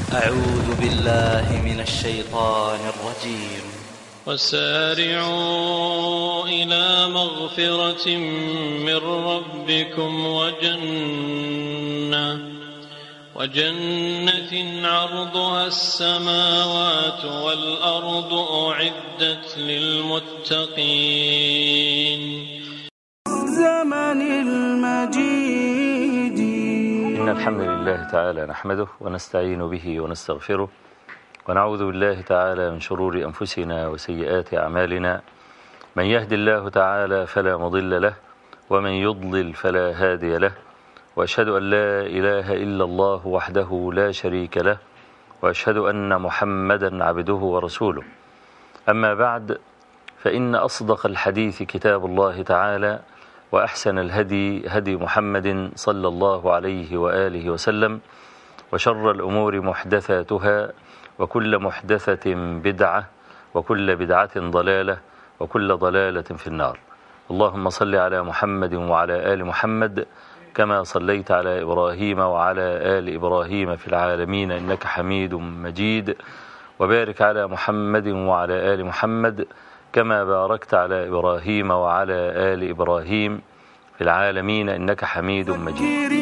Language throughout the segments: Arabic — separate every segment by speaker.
Speaker 1: أعوذ بالله من الشيطان الرجيم.
Speaker 2: وسارعوا إلى مغفرة من ربكم وجنة عرضها السماوات والأرض أعدت للمتقين.
Speaker 3: الزمن المجيد.
Speaker 4: إن الحمد لله تعالى نحمده ونستعين به ونستغفره ونعوذ بالله تعالى من شرور أنفسنا وسيئات أعمالنا. من يهد الله تعالى فلا مضل له ومن يضلل فلا هادي له، وأشهد أن لا إله إلا الله وحده لا شريك له، وأشهد أن محمدا عبده ورسوله. أما بعد، فإن أصدق الحديث كتاب الله تعالى، وأحسن الهدي هدي محمد صلى الله عليه وآله وسلم، وشر الأمور محدثاتها، وكل محدثة بدعة، وكل بدعة ضلالة، وكل ضلالة في النار. اللهم صل على محمد وعلى آل محمد كما صليت على إبراهيم وعلى آل إبراهيم في العالمين إنك حميد مجيد، وبارك على محمد وعلى آل محمد كما باركت على إبراهيم وعلى آل إبراهيم في العالمين إنك حميد مجيد.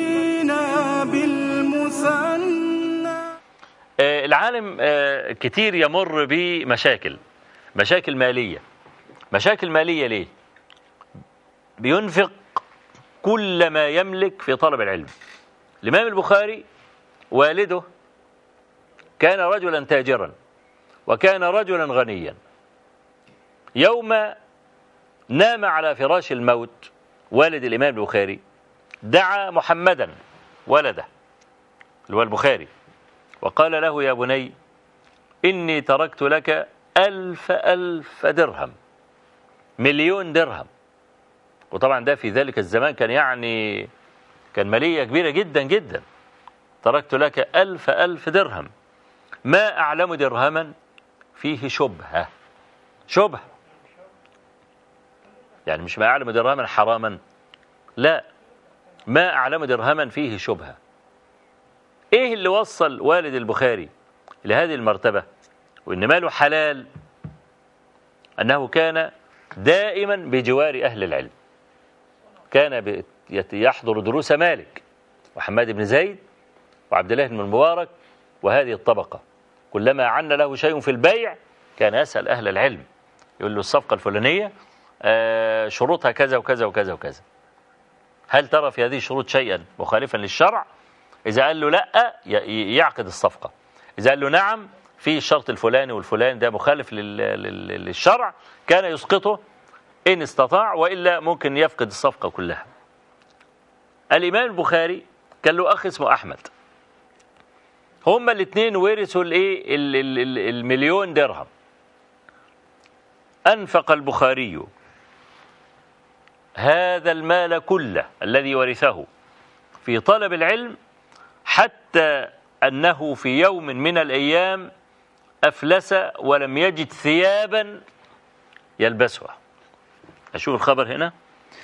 Speaker 4: العالم كتير يمر بمشاكل مالية. مشاكل مالية ليه؟ بينفق كل ما يملك في طلب العلم. الإمام البخاري والده كان رجلا تاجرا وكان رجلا غنيا. يوم نام على فراش الموت والد الإمام البخاري دعا محمدا ولده اللي هو البخاري وقال له: يا بني، إني تركت لك 1000 درهم، 1,000,000 درهم. وطبعا ده في ذلك الزمان كان مالية كبيرة جدا جدا. تركت لك 1000 درهم، ما أعلم درهما فيه شبهة. يعني مش ما أعلم درهما حراما، لا، ما أعلم درهما فيه شبهة. إيه اللي وصل والد البخاري لهذه المرتبة وإن ماله حلال؟ أنه كان دائما بجوار أهل العلم. كان يحضر دروس مالك وحماد بن زيد وعبد الله بن المبارك وهذه الطبقة. كلما عن له شيء في البيع كان يسأل أهل العلم، يقول له: الصفقة الفلانية شروطها كذا وكذا وكذا وكذا، هل ترى في هذه الشروط شيئا مخالفا للشرع؟ إذا قال له لا يعقد الصفقة. إذا قال له نعم في الشرط الفلاني والفلاني ده مخالف للشرع كان يسقطه إن استطاع، وإلا ممكن يفقد الصفقة كلها. الإمام البخاري كان له أخ اسمه أحمد. هما الاثنين ورثوا ال1,000,000 درهم. أنفق البخاري هذا المال كله الذي ورثه في طلب العلم، حتى أنه في يوم من الأيام أفلس ولم يجد ثيابا يلبسها. أشوف الخبر هنا.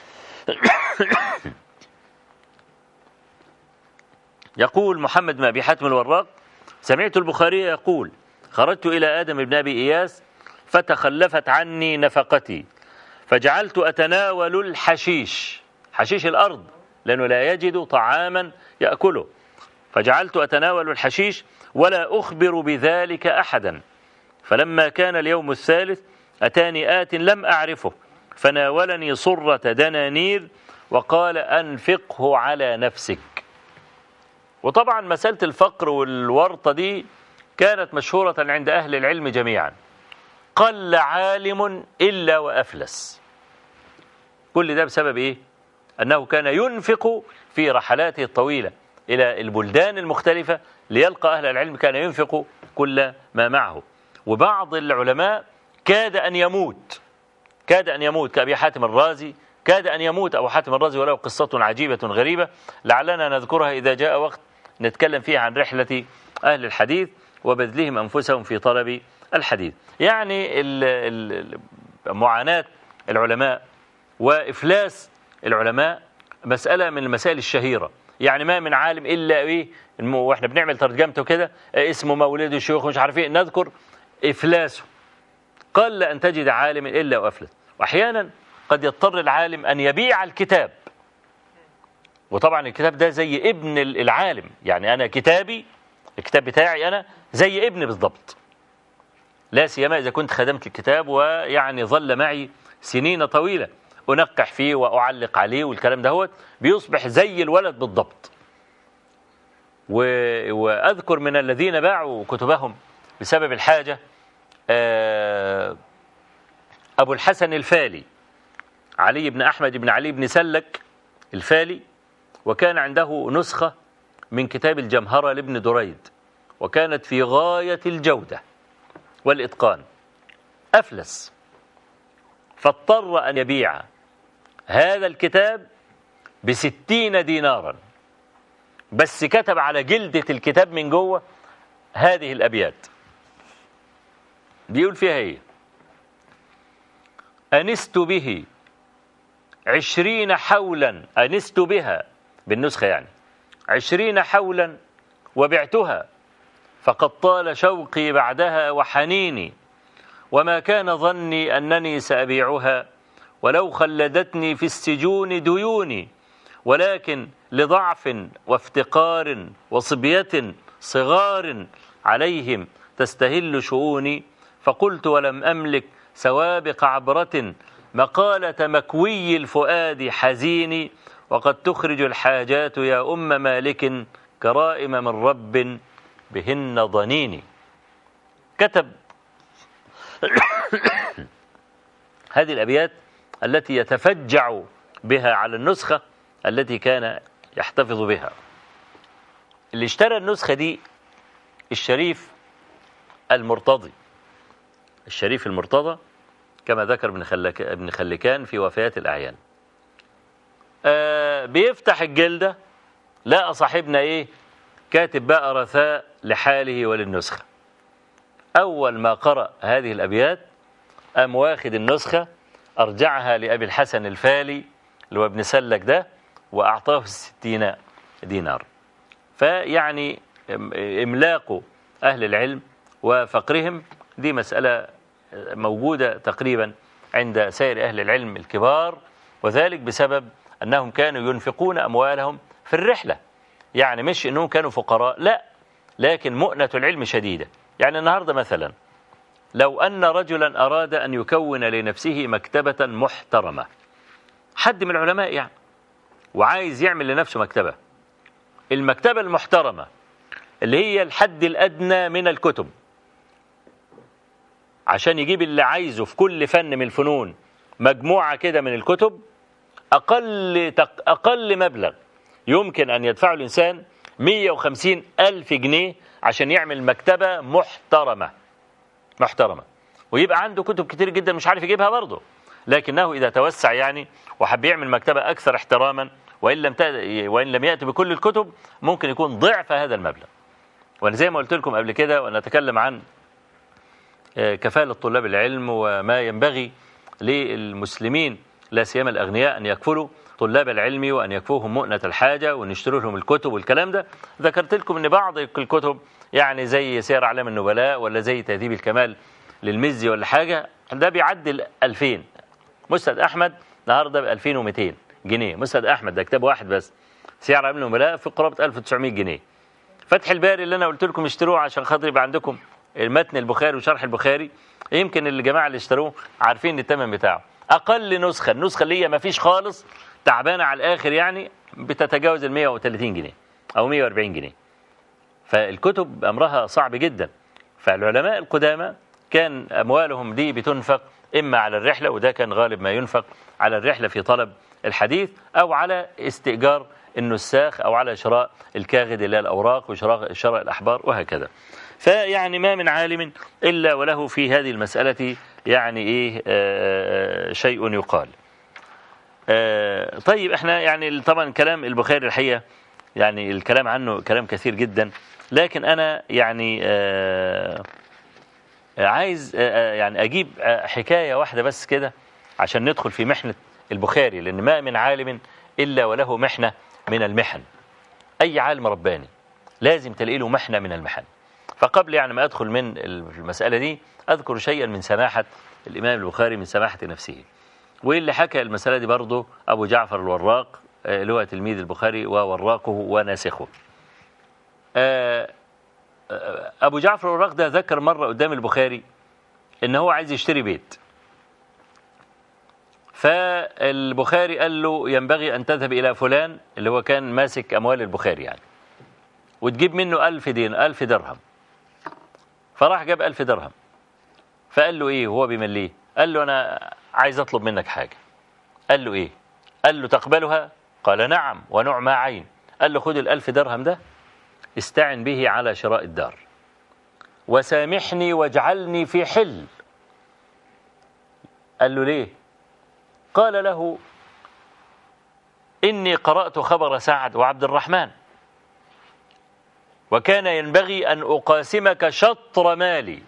Speaker 4: يقول محمد بن أبي حاتم الوراق: سمعت البخاري يقول: خرجت إلى آدم بن أبي إياس فتخلفت عني نفقتي، فجعلت أتناول الحشيش، حشيش الأرض، لأنه لا يجد طعاما يأكله، فجعلت أتناول الحشيش ولا أخبر بذلك أحدا. فلما كان اليوم الثالث أتاني آت لم أعرفه فناولني صرة دنانير وقال: أنفقه على نفسك. وطبعا مسألة الفقر والورطة دي كانت مشهورة عند أهل العلم جميعا. قل عالم إلا وأفلس. كل ده بسبب إيه؟ أنه كان ينفق في رحلاته الطويلة إلى البلدان المختلفة ليلقى أهل العلم، كان ينفق كل ما معه. وبعض العلماء كاد أن يموت كأبي حاتم الرازي. كاد أن يموت أبو حاتم الرازي، وله قصة عجيبة غريبة لعلنا نذكرها إذا جاء وقت نتكلم فيها عن رحلة أهل الحديث وبذلهم أنفسهم في طلب الحديث. يعني معاناة العلماء وإفلاس العلماء مسألة من المسائل الشهيرة. يعني ما من عالم إلا إيه وإحنا بنعمل ترجمته كده اسمه مولد الشيوخ مش عارف إيه نذكر إفلاسه. قل أن تجد عالم إلا وأفلس. وأحيانا قد يضطر العالم أن يبيع الكتاب، وطبعا الكتاب ده زي ابن العالم، يعني أنا كتابي الكتاب بتاعي أنا زي ابن بالضبط، لا سيما إذا كنت خدمت الكتاب ويعني ظل معي سنين طويلة أنقح فيه وأعلق عليه والكلام ده هو بيصبح زي الولد بالضبط. وأذكر من الذين باعوا كتبهم بسبب الحاجة أبو الحسن الفالي، علي بن أحمد بن علي بن سلك الفالي، وكان عنده نسخة من كتاب الجمهرة لابن دريد، وكانت في غاية الجودة والإتقان. أفلس، فاضطر أن يبيع هذا الكتاب ب60 دينارا، بس كتب على جلدة الكتاب من جوه هذه الأبيات، بيقول فيها هي: أنست به 20 حولا، أنست بها بالنسخة يعني 20 حولا وبعتها، فقد طال شوقي بعدها وحنيني، وما كان ظني أنني سأبيعها، ولو خلدتني في السجون ديوني، ولكن لضعف وافتقار وصبية صغار عليهم تستهل شؤوني، فقلت ولم أملك سوابق عبرة مقالة مكوي الفؤاد حزيني، وقد تخرج الحاجات يا أم مالك كرائم من رب بهن ضنيني. كتب هذه الأبيات التي يتفجع بها على النسخة التي كان يحتفظ بها. اللي اشترى النسخة دي الشريف المرتضي، الشريف المرتضى كما ذكر ابن خلكان في وفيات الأعيان. بيفتح الجلدة لقى صاحبنا إيه كاتب بقى رثاء لحاله وللنسخة. أول ما قرأ هذه الأبيات قام واخد النسخة أرجعها لأبي الحسن الفالي اللي هو ابن سلك ده وأعطاه 60 دينار. فيعني إملاق أهل العلم وفقرهم دي مسألة موجودة تقريبا عند سائر أهل العلم الكبار، وذلك بسبب أنهم كانوا ينفقون أموالهم في الرحلة، يعني مش أنهم كانوا فقراء لا، لكن مؤنة العلم شديدة. يعني النهاردة مثلا لو أن رجلا أراد أن يكون لنفسه مكتبة محترمة، حد من العلماء يعني، وعايز يعمل لنفسه مكتبة، المكتبة المحترمة اللي هي الحد الأدنى من الكتب، عشان يجيب اللي عايزه في كل فن من الفنون مجموعة كده من الكتب، أقل مبلغ يمكن أن يدفعه الإنسان 150,000 جنيه عشان يعمل مكتبة محترمة، ويبقى عنده كتب كتير جدا مش عارف يجيبها برضه، لكنه إذا توسع يعني وحب يعمل مكتبة أكثر احتراما وإن لم يأتي بكل الكتب ممكن يكون ضعف هذا المبلغ. وأنا زي ما قلت لكم قبل كده ونتكلم عن كفالة طلاب العلم وما ينبغي للمسلمين لا سيما الأغنياء أن يكفلوا طلاب العلم وأن يكفوهم مؤنة الحاجة وأن يشتروا لهم الكتب والكلام ده. ذكرت لكم أن بعض الكتب يعني زي سير أعلام النبلاء ولا زي تهذيب الكمال للمزي ولا حاجة ده بيعدل 2000. مسند أحمد النهارده ب 2200 جنيه، مسند أحمد ده كتاب واحد بس. سير أعلام النبلاء في قرابة 1900 جنيه. فتح الباري اللي أنا قلت لكم اشتروه عشان خاطر يبقى عندكم المتن البخاري وشرح البخاري، يمكن الجماعة اللي اشتروه عارفين الثمن بتاعه. أقل نسخة، النسخة اللي هي ما فيش خالص تعبانة على الآخر يعني بتتجاوز 130 جنيه أو 140 جنيه. فالكتب أمرها صعب جدا. فالعلماء القدامى كان أموالهم دي بتنفق إما على الرحلة، وده كان غالب ما ينفق على الرحلة في طلب الحديث، أو على استئجار النساخ، أو على شراء الكاغد اللي هي الأوراق وشراء الأحبار وهكذا. فيعني ما من عالم إلا وله في هذه المسألة يعني شيء يقال. طيب احنا يعني طبعا كلام البخاري الحقيقة يعني الكلام عنه كلام كثير جدا، لكن أنا يعني عايز يعني أجيب حكاية واحدة بس كده عشان ندخل في محنة البخاري، لأن ما من عالم إلا وله محنة من المحن. أي عالم رباني لازم تلاقي له محنة من المحن. فقبل يعني ما أدخل من المسألة دي أذكر شيئا من سماحة الإمام البخاري، من سماحة نفسه. واللي حكى المسألة دي برضه أبو جعفر الوراق، اللي هو تلميذ البخاري ووراقه وناسخه. أبو جعفر الوراق ده ذكر مرة قدام البخاري إن هو عايز يشتري بيت، فالبخاري قال له ينبغي أن تذهب إلى فلان اللي هو كان ماسك أموال البخاري يعني، وتجيب منه 1000 درهم. فراح جاب 1000 درهم، فقال له إيه وهو بيمليه؟ قال له أنا عايز أطلب منك حاجة. قال له إيه؟ قال له تقبلها؟ قال نعم ونعم عين. قال له خد 1000 درهم ده استعن به على شراء الدار، وسامحني واجعلني في حل. قال له ليه؟ قال له إني قرأت خبر سعد وعبد الرحمن، وكان ينبغي أن أقاسمك شطر مالي،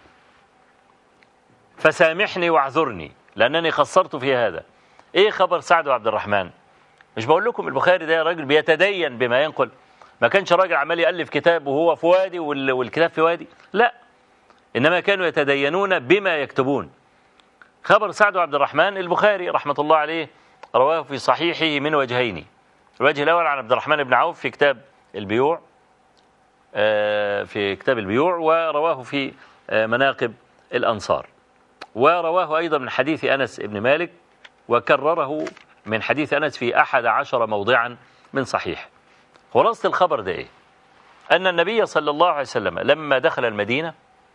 Speaker 4: فسامحني واعذرني لأنني قصرت في هذا. إيه خبر سعد وعبد الرحمن؟ مش بقول لكم البخاري ده راجل بيتدين بما ينقل، ما كانش راجل عمال يألف كتاب وهو في وادي والكتاب في وادي، لا، إنما كانوا يتدينون بما يكتبون. خبر سعد وعبد الرحمن البخاري رحمة الله عليه رواه في صحيحه من وجهين. الوجه الأول عن عبد الرحمن بن عوف في كتاب البيوع، ورواه في مناقب الأنصار، ورواه أيضا من حديث أنس بن مالك، وكرره من حديث أنس في 11 موضعا من صحيح. خلاصة الخبر ده إيه؟ أن النبي صلى الله عليه وسلم لما دخل المدينة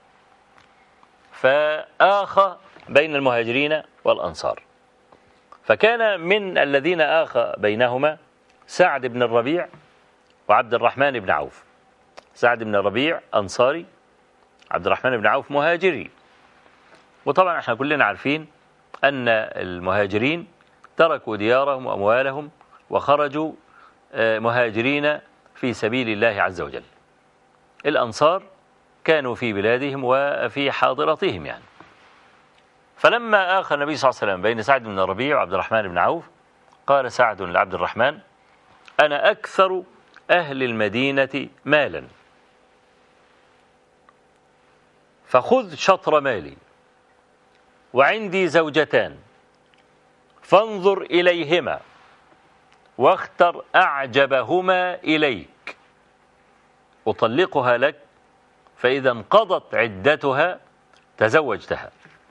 Speaker 4: فآخى بين المهاجرين والأنصار، فكان من الذين آخى بينهما سعد بن الربيع وعبد الرحمن بن عوف. سعد بن الربيع أنصاري، عبد الرحمن بن عوف مهاجري. وطبعا احنا كلنا عارفين أن المهاجرين تركوا ديارهم وأموالهم وخرجوا مهاجرين في سبيل الله عز وجل. الأنصار كانوا في بلادهم وفي حاضرتهم يعني. فلما آخى النبي صلى الله عليه وسلم بين سعد بن الربيع وعبد الرحمن بن عوف، قال سعد لعبد الرحمن: أنا أكثر أهل المدينة مالا، فخذ شطر مالي، وعندي زوجتان، فانظر إليهما واختر أعجبهما إليك، أطلقها لك، فإذا انقضت عدتها تزوجتها.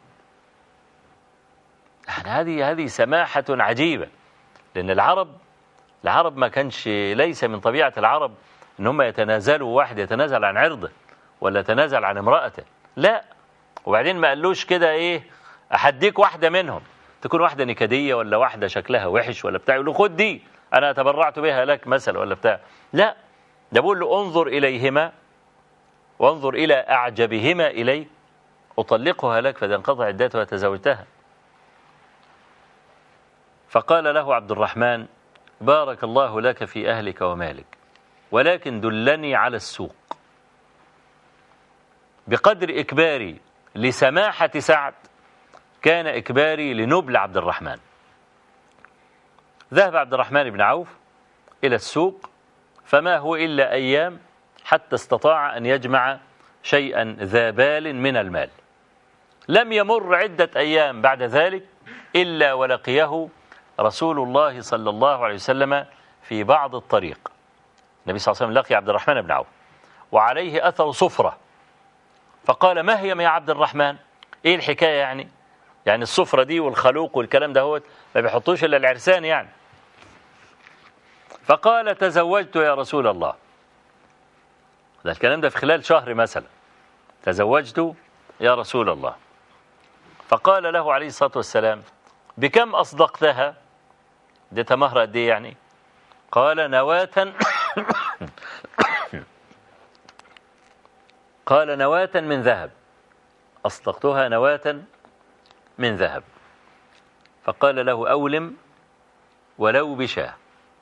Speaker 4: هذه سماحة عجيبة، لأن العرب ما كانش، ليس من طبيعة العرب إن هم يتنازلوا، واحد يتنازل عن عرضه ولا يتنازل عن امرأته، لا. وبعدين ما قالوش كده إيه، أحديك واحدة منهم، تكون واحدة نكدية ولا واحدة شكلها وحش ولا بتاع، يقول له خد دي أنا تبرعت بها لك مثلا ولا بتاع، لا، ده بقول له انظر إليهما وانظر إلى أعجبهما إليك، أطلقها لك فإذا انقضى عدتها تزوجتها. فقال له عبد الرحمن: بارك الله لك في أهلك ومالك، ولكن دلني على السوق. بقدر إكباري لسماحة سعد كان إكباري لنبل عبد الرحمن. ذهب عبد الرحمن بن عوف إلى السوق، فما هو إلا أيام حتى استطاع أن يجمع شيئا ذا بال من المال. لم يمر عدة أيام بعد ذلك إلا ولقيه رسول الله صلى الله عليه وسلم في بعض الطريق. النبي صلى الله عليه وسلم لقي عبد الرحمن بن عوف وعليه أثر صفرة، فقال: ما هي يا عبد الرحمن؟ إيه الحكاية يعني الصفرة دي والخلوق والكلام ده هو ما بيحطوش إلا العرسان يعني. فقال: تزوجت يا رسول الله. ده الكلام ده في خلال شهر مثلا. تزوجت يا رسول الله. فقال له عليه الصلاة والسلام: بكم أصدقتها؟ اديتها مهر قد ايه يعني؟ قال: نواة قال: نواة من ذهب. أصدقتها نواة من ذهب. فقال له: أولم ولو بشاه.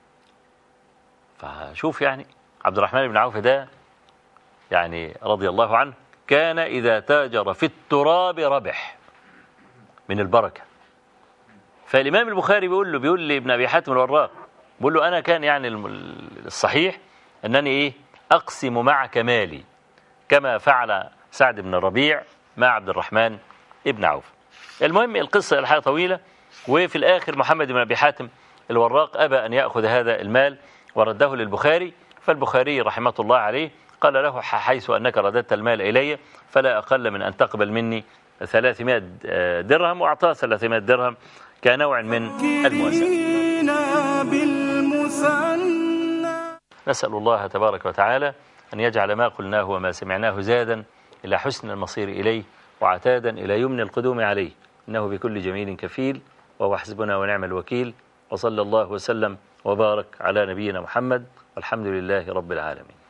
Speaker 4: فشوف يعني عبد الرحمن بن عوف ده يعني رضي الله عنه كان إذا تاجر في التراب ربح من البركة. فالإمام البخاري بيقول لابن أبي حاتم الوراق، بيقول له: أنا كان يعني الصحيح أنني أقسم معك مالي كما فعل سعد بن الربيع مع عبد الرحمن ابن عوف. المهم القصة الحقيقة طويلة، وفي الآخر محمد بن أبي حاتم الوراق أبى أن يأخذ هذا المال ورده للبخاري، فالبخاري رحمة الله عليه قال له حيث أنك رددت المال إلي فلا أقل من أن تقبل مني 300 درهم، وأعطاه 300 درهم كنوع من المواساة. نسأل الله تبارك وتعالى أن يجعل ما قلناه وما سمعناه زادا إلى حسن المصير إليه وعتادا إلى يمن القدوم عليه، إنه بكل جميل كفيل وهو حسبنا ونعم الوكيل. وصلى الله وسلم وبارك على نبينا محمد والحمد لله رب العالمين.